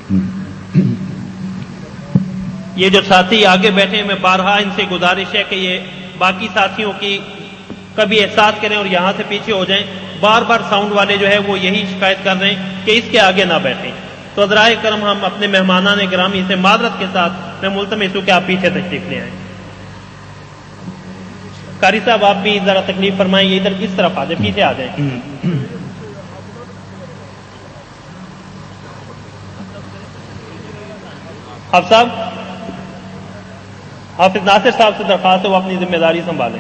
ये जो साथी आगे बैठे, मैं बारहा इनसे गुजारिश है कि ये बाकी साथियों की कभी एहसास करें और यहां से पीछे हो जाएं। बार बार साउंड वाले जो है वो यही शिकायत कर रहे हैं कि इसके आगे ना बैठें। तो हज़राए करम, हम अपने मेहमानान गिरामी से माजरत के साथ मैं मुल्तमिस हूं कि आप पीछे तशरीफ ले आए। कारी साहब, आप भी जरा तकलीफ फरमाएंगे, इधर इस तरफ आ जाए, पीछे आ जाए। अब साहब, हाफिज नासिर साहब से दरखास्त है वो अपनी जिम्मेदारी संभालें।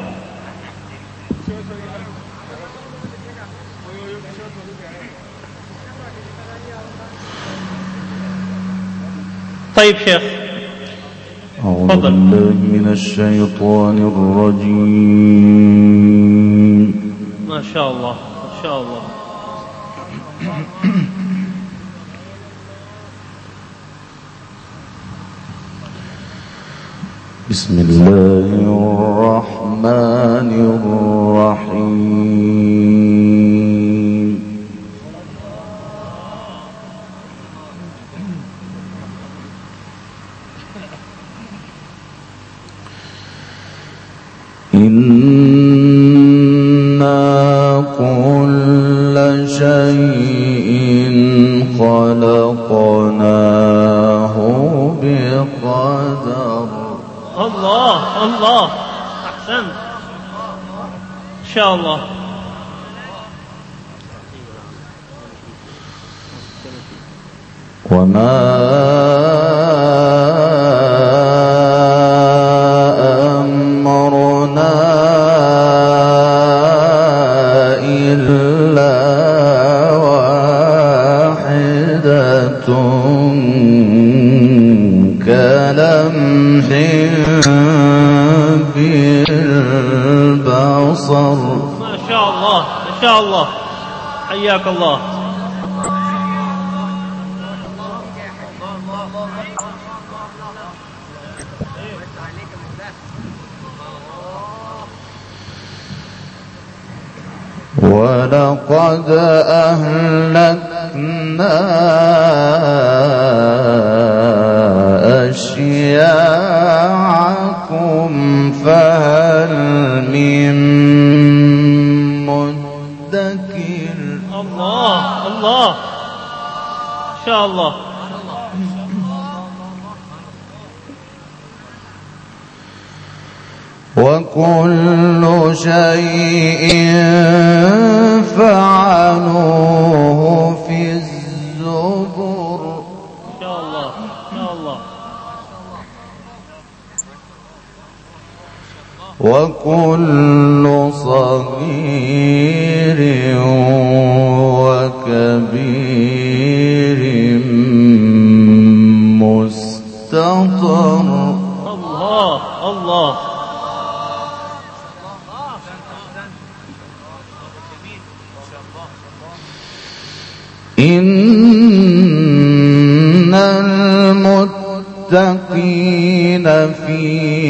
तय्यब शेख, أعوذ بالله من الشيطان الرجيم। माशा अल्लाह, माशा अल्लाह। بسم الله الرحمن الرحيم. إنا كل شيء خلقناه بقدر. الله الله، أحسن، إن شاء الله. وما أمرنا إلا واحدة كلمح بالبصر. ما شاء الله، ما شاء الله، حياك الله. ولقد أهلكنا أشياعكم فهل من مدكر. الله الله، إن شاء الله. وكل شيء فعلوه في الزبر. إن شاء الله، إن شاء الله. وكل صغير وكبير مستطر. الله الله. إن المتقين في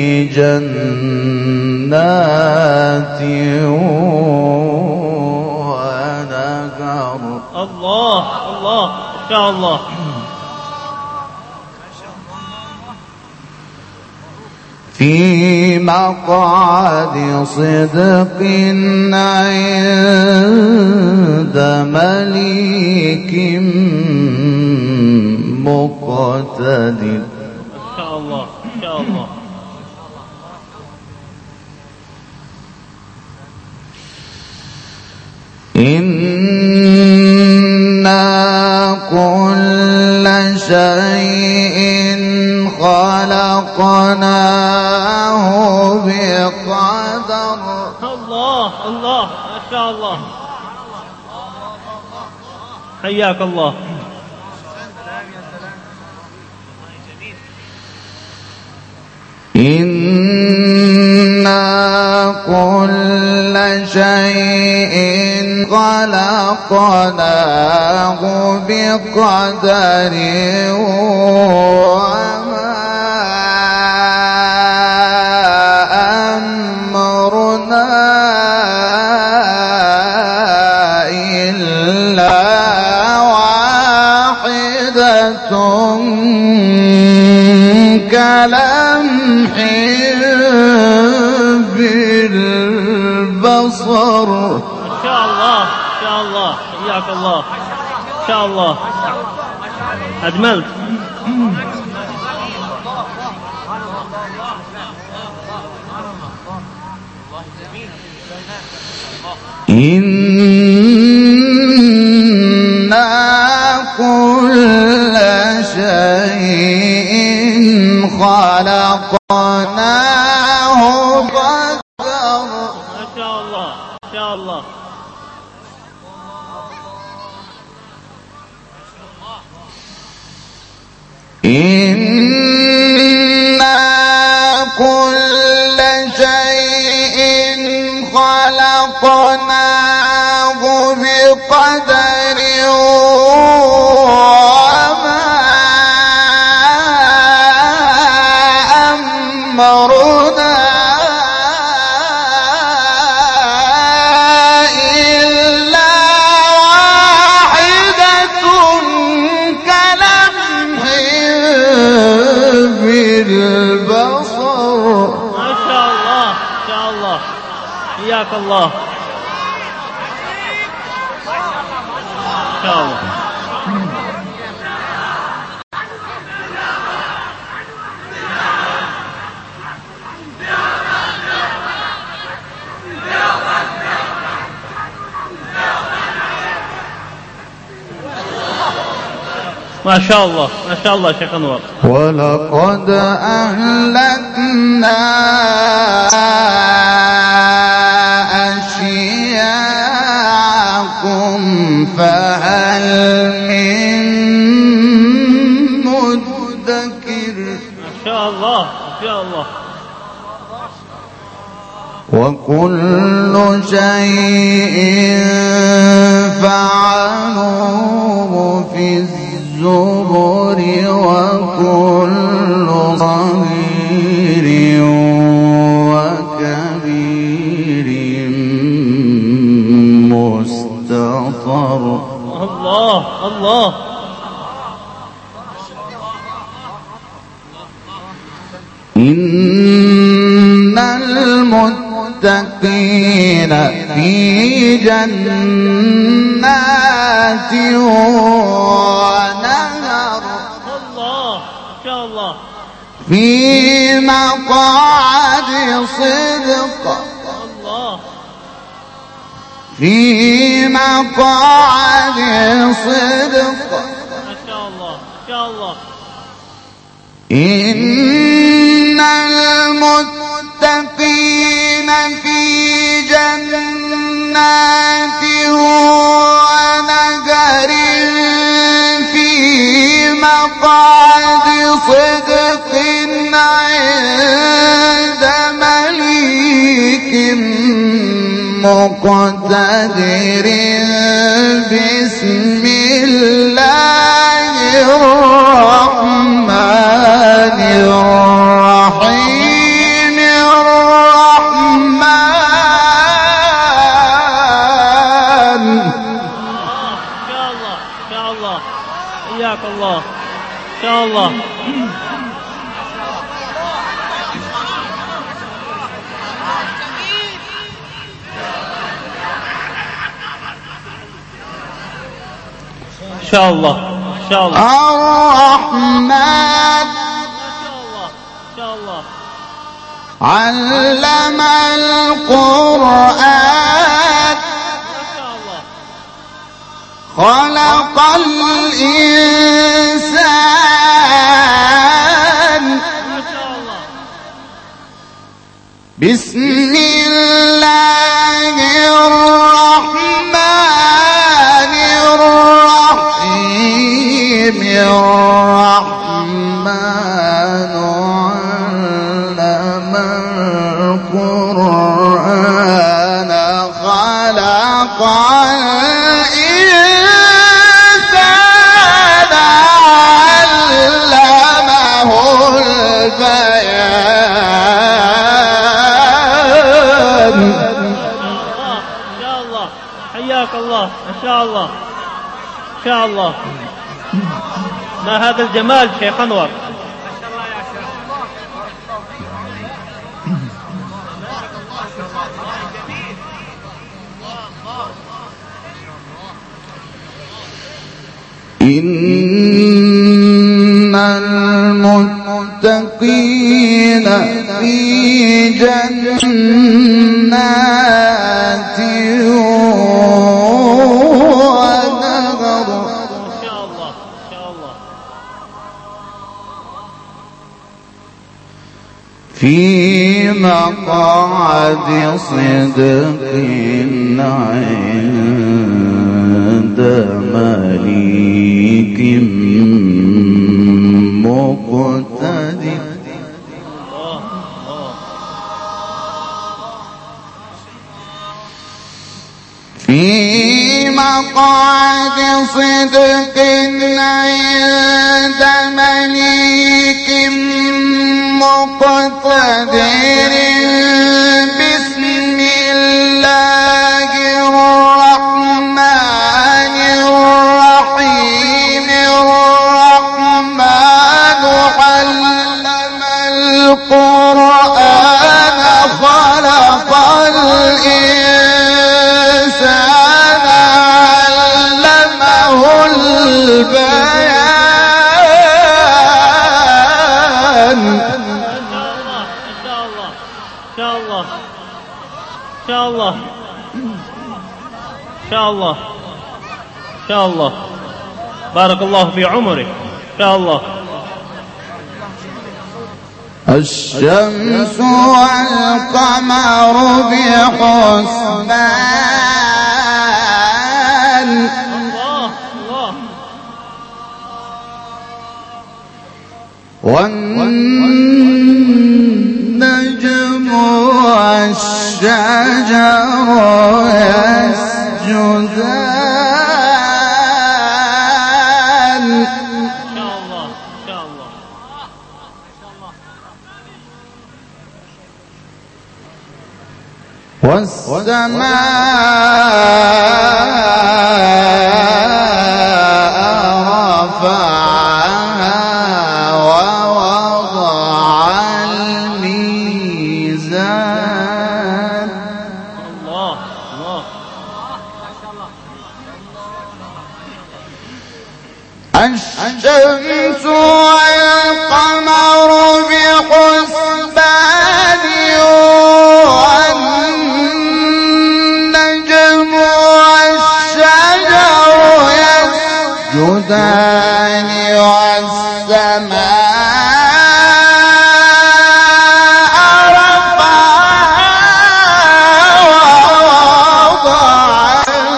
جنات ونهر. الله الله، إن شاء الله. في مقعد صدق عند مليك مقتدر. إن شاء الله، إن شاء الله. إنا كل شيء خلقناه بقدر. الله الله، ما شاء الله، حياك الله. إنا كل شيء خلقناه بقدر وما أمرنا إلا واحدة واحدة كلمح بالبصر. ما شاء الله ما شاء الله، حياك الله، ما شاء الله، أجملت. إنا كل شيء خلقناه بقدر. ما شاء الله ما شاء الله. إنا كل شيء خلقناه بقدر وما أمرنا إلا واحدة كلمح بالبصر. ما شاء الله ما شاء الله، حياك الله، ما شاء الله. ما شاء الله ما شاء الله شيخ أنور. ولقد أهلكنا أشياعكم فهل من مدكر. ما شاء الله ما شاء الله. وكل شيء فعلوه في الزبر وكل صغير وكبير مستطر. الله الله. إن المتقين في جنات ونهر. الله ما شاء الله. في مقعد صدق. الله. في مقعد صدق. ما شاء الله ما شاء الله. إن المتقين في جنات ونهر في مقعد صدق عند مليك مقتدر. بسم الله الرحمن الرحيم. الرحمن. ما شاء الله ما شاء الله، حياك الله، ما شاء الله. ما شاء الله ما شاء الله. الرحمن ما شاء الله ما شاء الله. علم القرآن. ما شاء الله. خلق الإنسان. ما شاء الله. بسم الله الرحمن الرحيم. الرحمن علم القرآن خلق الإنسان علمه البيان. ما شاء الله حياك الله، ما شاء الله ما شاء الله. ما هذا الجمال شيخ أنور. إن المتقين في جنات ونهر. إن شاء الله إن شاء الله. في مقعد صدق عند مليك مقتدر. في مقعد صدق عند مليك مقتدر. بسم الله الرحمن الرحيم. الرحمن علم القرآن خلق الإنسان علمه البيان. إن شاء الله إن شاء الله إن شاء الله إن شاء الله. بارك الله في عمرك. إن شاء الله. الشمس والقمر بحسبان. الله الله. والنجم والشجر يسجدان. إن شاء الله إن شاء الله. والسماء رفعها ووضع الميزان. الله الله. الشمس والقمر بحسبان. والنجم والشجر يسجدان. والسماء رفعها ووضع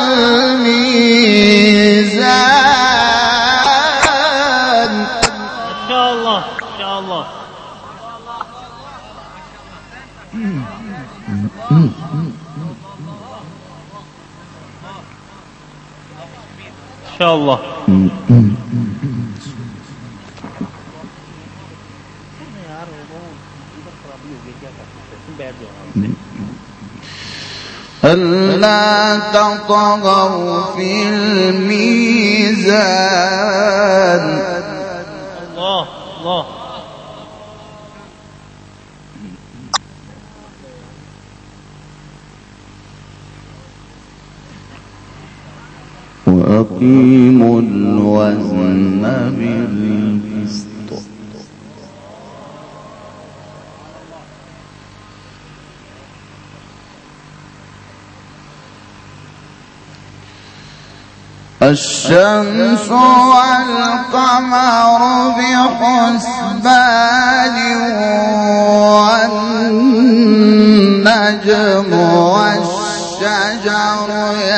الميزان. إن شاء الله إن شاء الله. إن شاء الله. ألا تطغوا في الميزان. الله الله. وأقيموا الوزن بالقسط. الشمس والقمر بحسبان. والنجم والشجر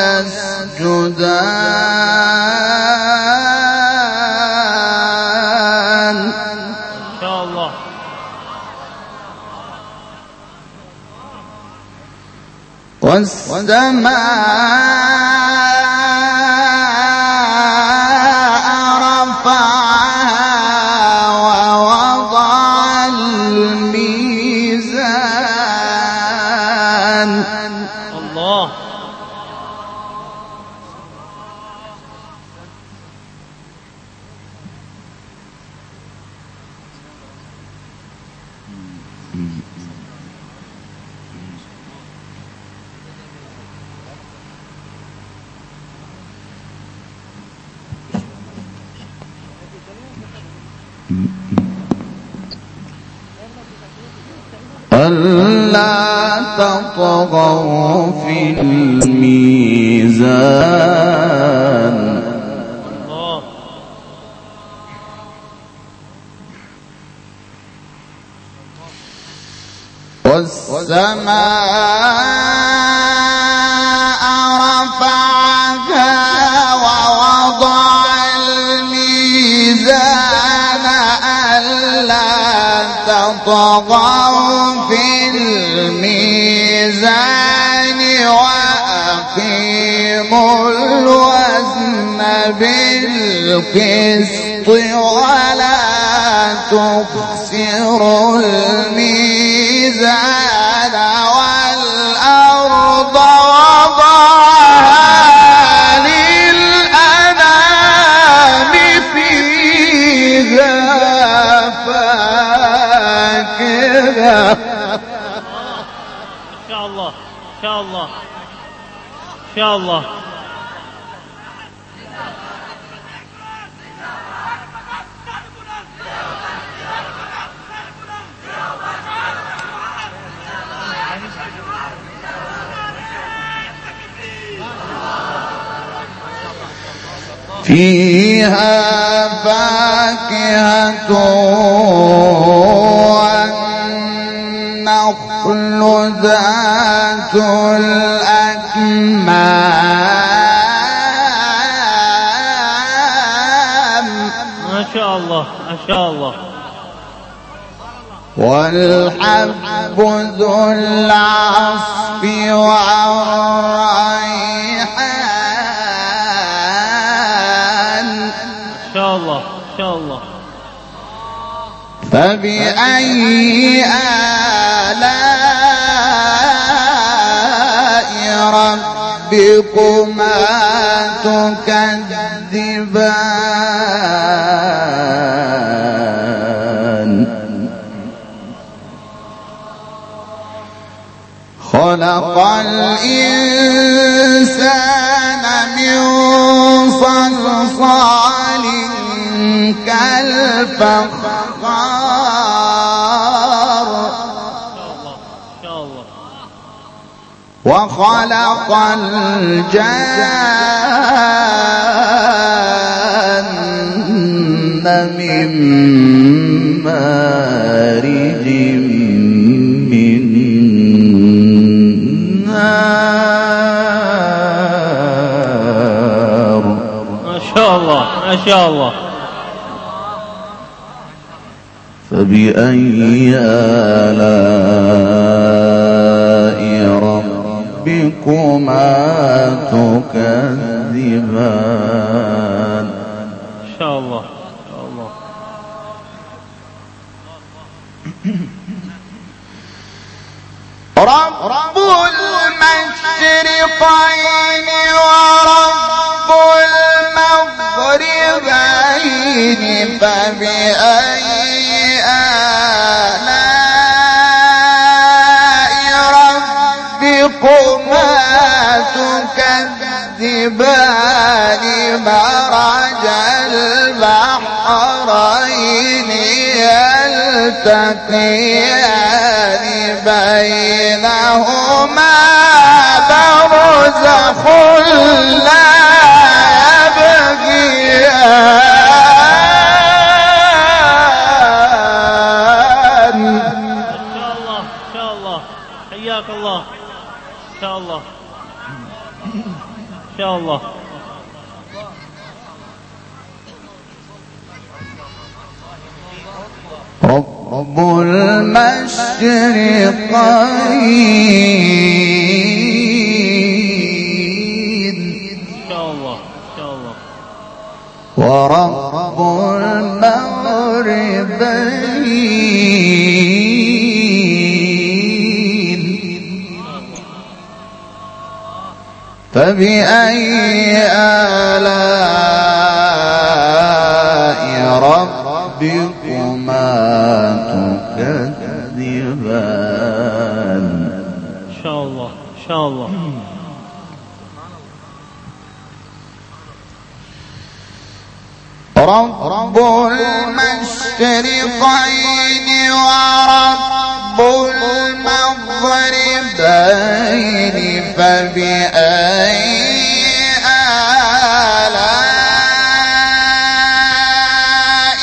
يسجدان. إن شاء الله. والسماء رفعها ووضع الميزان. الله. ألا تطغوا في الميزان والسماء رفعها ووضع الميزان ألا تطغوا في الميزان وأقيموا الوزن بالقسط ولا تخسروا الميزان والأرض وضعها للأنام فيها فاكهة. إن شاء الله إن شاء الله إن شاء الله. فيها فاكهة والنخل ذات الأكمام ما شاء الله ما شاء الله. والحب ذو العصف والريحان. إن شاء الله إن شاء الله. فبأي آلاء ربكما تكذبان. خلق الإنسان من صلصال كالفخار وخلق الجان من مارج من نار. ما شاء الله ما شاء الله. فبأي آلاء ربكما تكذبان. إن شاء الله إن شاء الله. رب المشرقين ورب المغربين فبأي آلاء ربكما تكذبان. مرج البحرين يلتقيان بينهما برزخ لا يبغيان. إن شاء الله حياك الله. إن شاء الله إن شاء الله. رب المشرقين إن شاء الله إن شاء الله. ورب المغربين فبأي آلاء ربكما تكذبان. إن شاء الله إن شاء الله. رب المشرقين ورب المغربين فبأي آلاء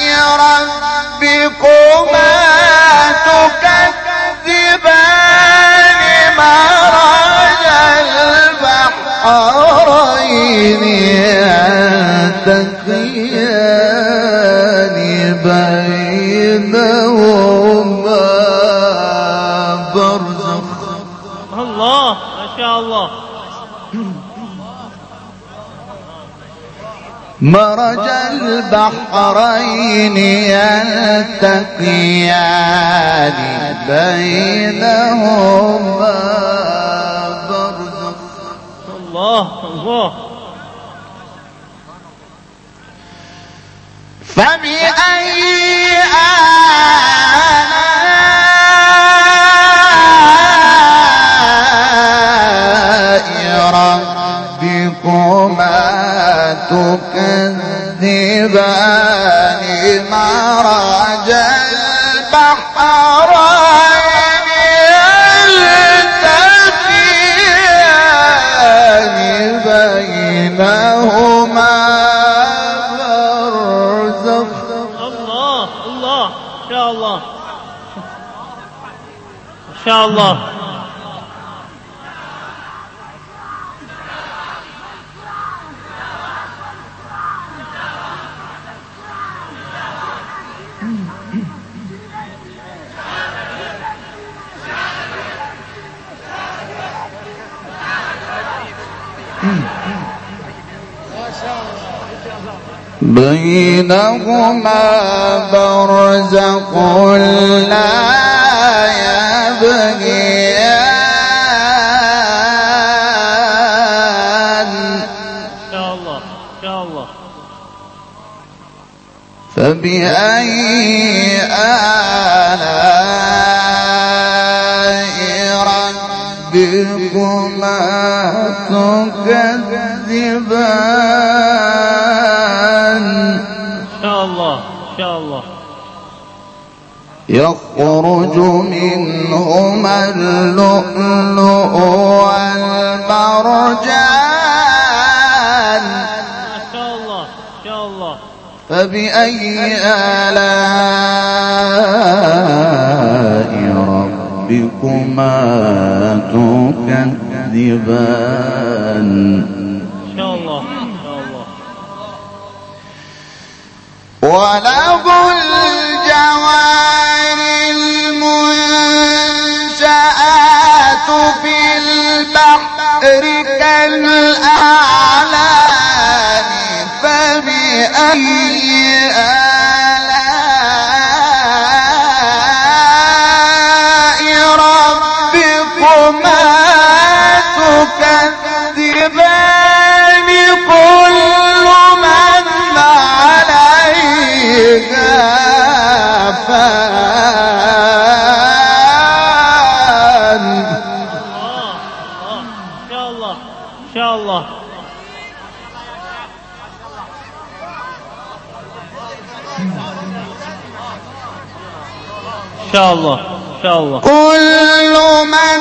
ربكما تكذبان مرج البحرين يلتقيان بينهما برزخ. الله ما شاء الله. مرج البحرين يلتقيان بينهما برزخ. الله الله. فبأي آلاء ربكما تكذبان مرج البحرين يلتقيان بينهما برزخ. الله الله ما شاء الله ما شاء الله. بينهما برزخ لا يبغيان. ما شاء الله ما شاء الله. فبأي آلاء ربكما تكذبان. ما شاء الله ما شاء الله. يخرج منهما اللؤلؤ والمرجان. ما شاء الله ما شاء الله. فبأي آلاء ربكما تكذبان. ما شاء الله ما شاء الله. وله الجوار المنشآت في البحر كالأعلام. فبأي آلاء ربكما تكذبان كل من عليها فان. ما شاء الله ما شاء الله. ما شاء الله ما شاء الله. كل من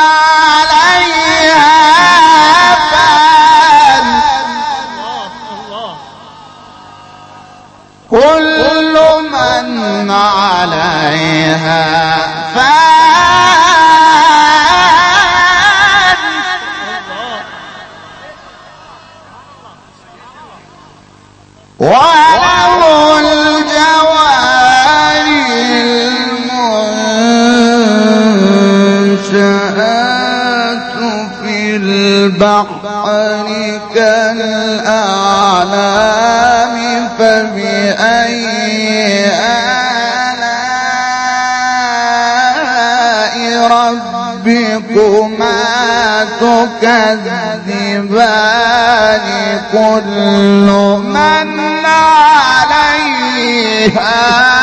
عليها فان. الله كل من عليها فان. وله الجوار المنشآت في البحر كالأعلام. فبأي آلاء ربكما تكذبان كل من عليها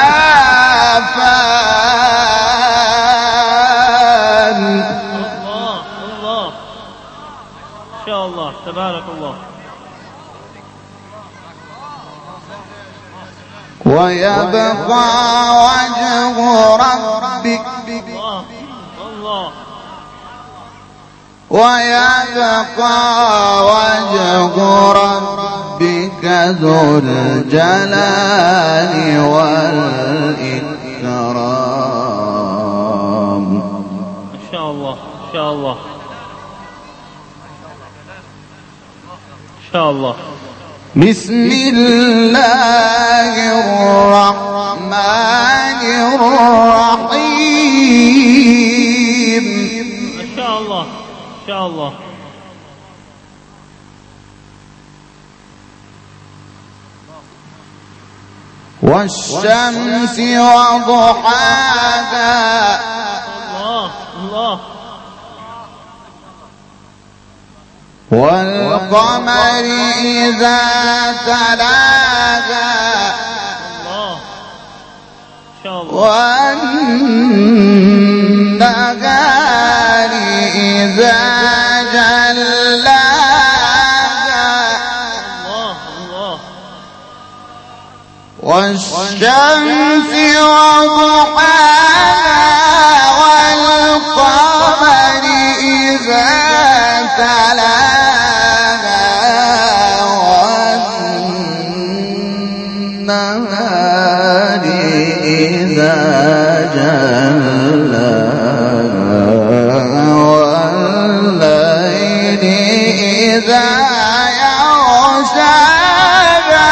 فان. الله الله ما شاء الله تبارك الله. ويبقى وجه ربك ويبقى وجه ربك ذو الجلال والإكرام. إن شاء الله إن شاء الله إن شاء الله. بسم الله الرحمن الرحيم. إن شاء الله إن شاء الله. والشمس وضحاها. الله الله. والقمر إذا تلاها. الله إن شاء الله. والنهار إذا جلاها. الله الله. والشمس وضحاها والقمر إذا تلاها والنهار إذا جلاها والليل إذا يغشاها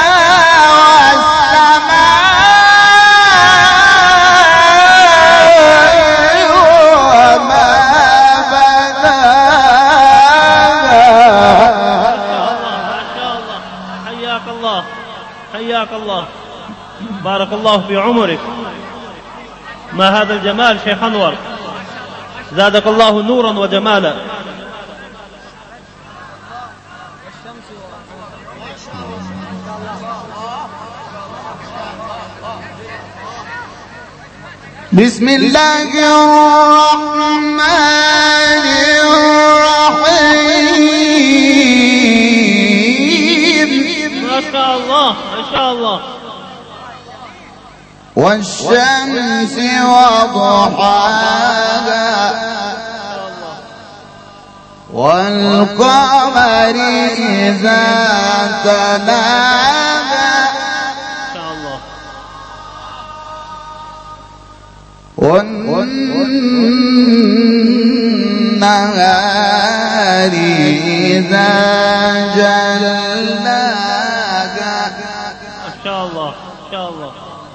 حياك الله. بارك الله في عمرك. ما هذا الجمال شيخ أنور، زادك الله نورا وجمالا. بسم الله الرحمن الرحيم. ما شاء الله ما شاء الله. والشمس وضحاها والقمر إذا تلاها والنهار إذا جلاها. ما شاء الله ما شاء الله.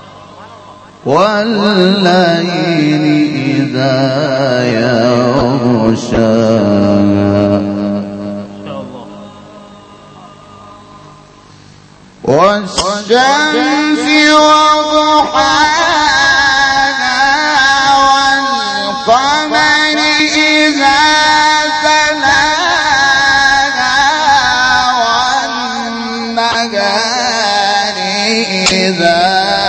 والليل إذا يغشاها والشمس وضحاها والقمر إذا تلاها والنهار إذا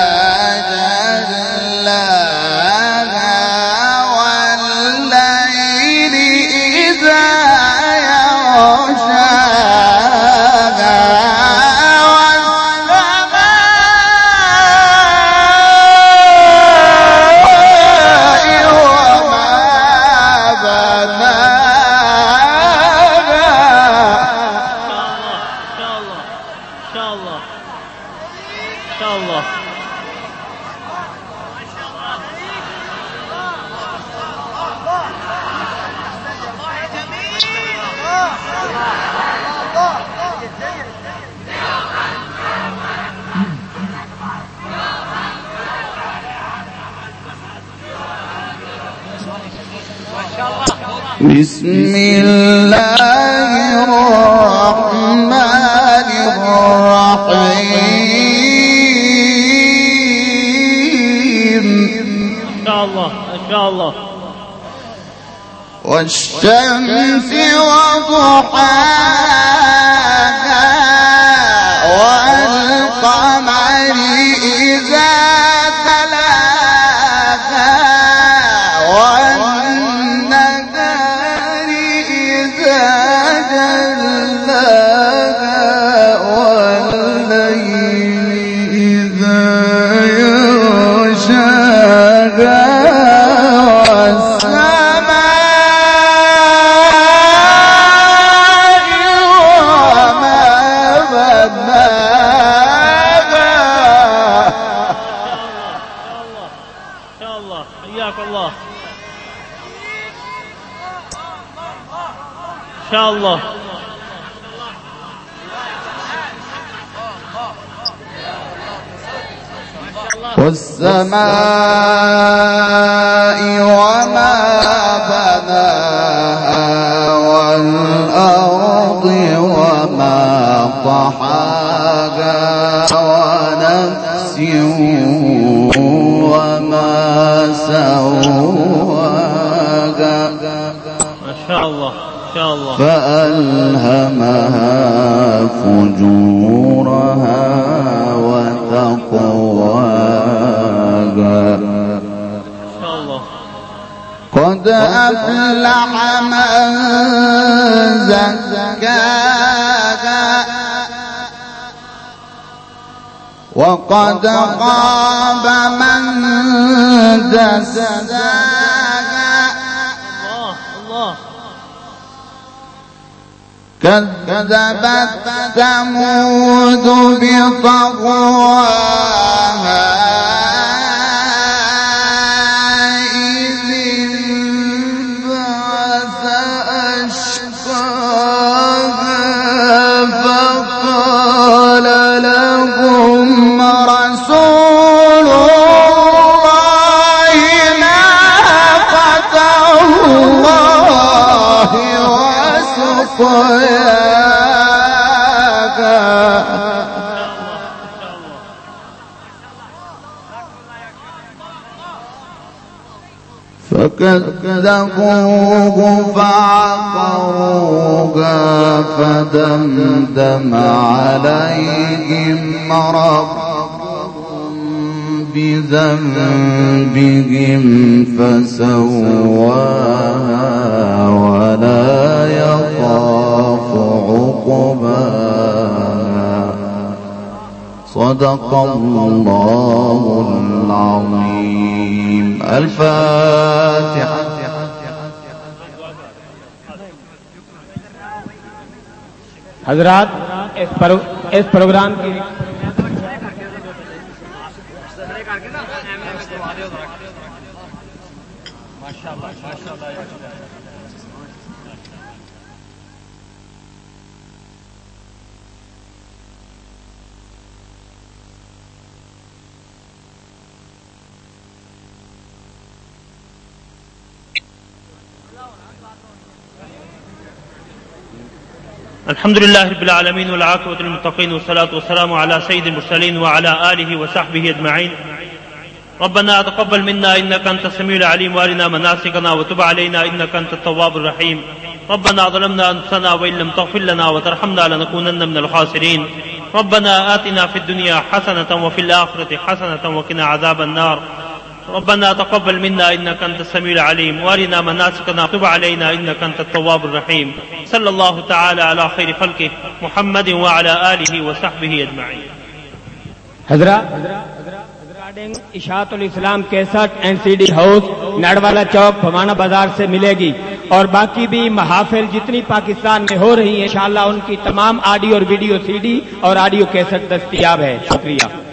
بسم الله الرحمن الرحيم. ما شاء الله ما شاء الله. والشمس وضحاها والقمر إذا تلاها والنهار إذا جلاها والليل إذا माशाअल्लाह। والسماء وما بناها والأرض وما طحاها ونفس وما سواها ما شاء الله ما شاء الله. فألهمها فجورها وتقواها. قد أفلح من زكاها وقد خاب من دساها. كذبت ثمود بطغواها إذ انبعث أشقاها فقال لهم رسول الله ناقة الله وسقياها. فكذبوه فعقروها فدمدم عليهم ربهم بذنبهم فسواها ولا يخاف عقباها. صدق الله العظيم. الفاتحة. हजरात इस प्रोग्राम की अल्हम्दुलिल्लाह रब्बिल आलमीन वल आक़िबतु लिल मुत्तक़ीन वस्सलातु वस्सलामु अला सय्यिदिल मुरसलीन व अला आलिहि व सहबिहि अजमईन। रब्बना तक़ब्बल मिन्ना इन्नका अंतस समीउल अलीम व अरिना मनासिकना व तुब अलैना इन्नका अंतत तव्वाबुर रहीम। रब्बना ज़लमना अनफुसना व इल्लम तग़फिर लना व तरहमना लनकूनन्न मिनल ख़ासिरीन। रब्बना आतिना फ़िद दुनिया हसनतन व फ़िल आख़िरति हसनतन व क़िना अज़ाबन नार। रब्बना तक़ब्बल मिन्ना इन्नका अंतस समीउल अलीम व अरिना मनासिकना व तुब अलैना इन्नका अंतत तव्वाबुर रहीम। सल्लल्लाहु तआला अला खैरि खल्क़िहि मुहम्मद व अला आलिहि व सहबिहि अजमईन। Recording Ishaatul Islam cassette and CD house Nadwala Chowk Bhawana Bazaar से मिलेगी और बाकी भी महाफिल जितनी पाकिस्तान में हो रही है इंशाअल्लाह उनकी तमाम ऑडियो और वीडियो सीडी और ऑडियो कैसेट दस्तयाब है। शुक्रिया।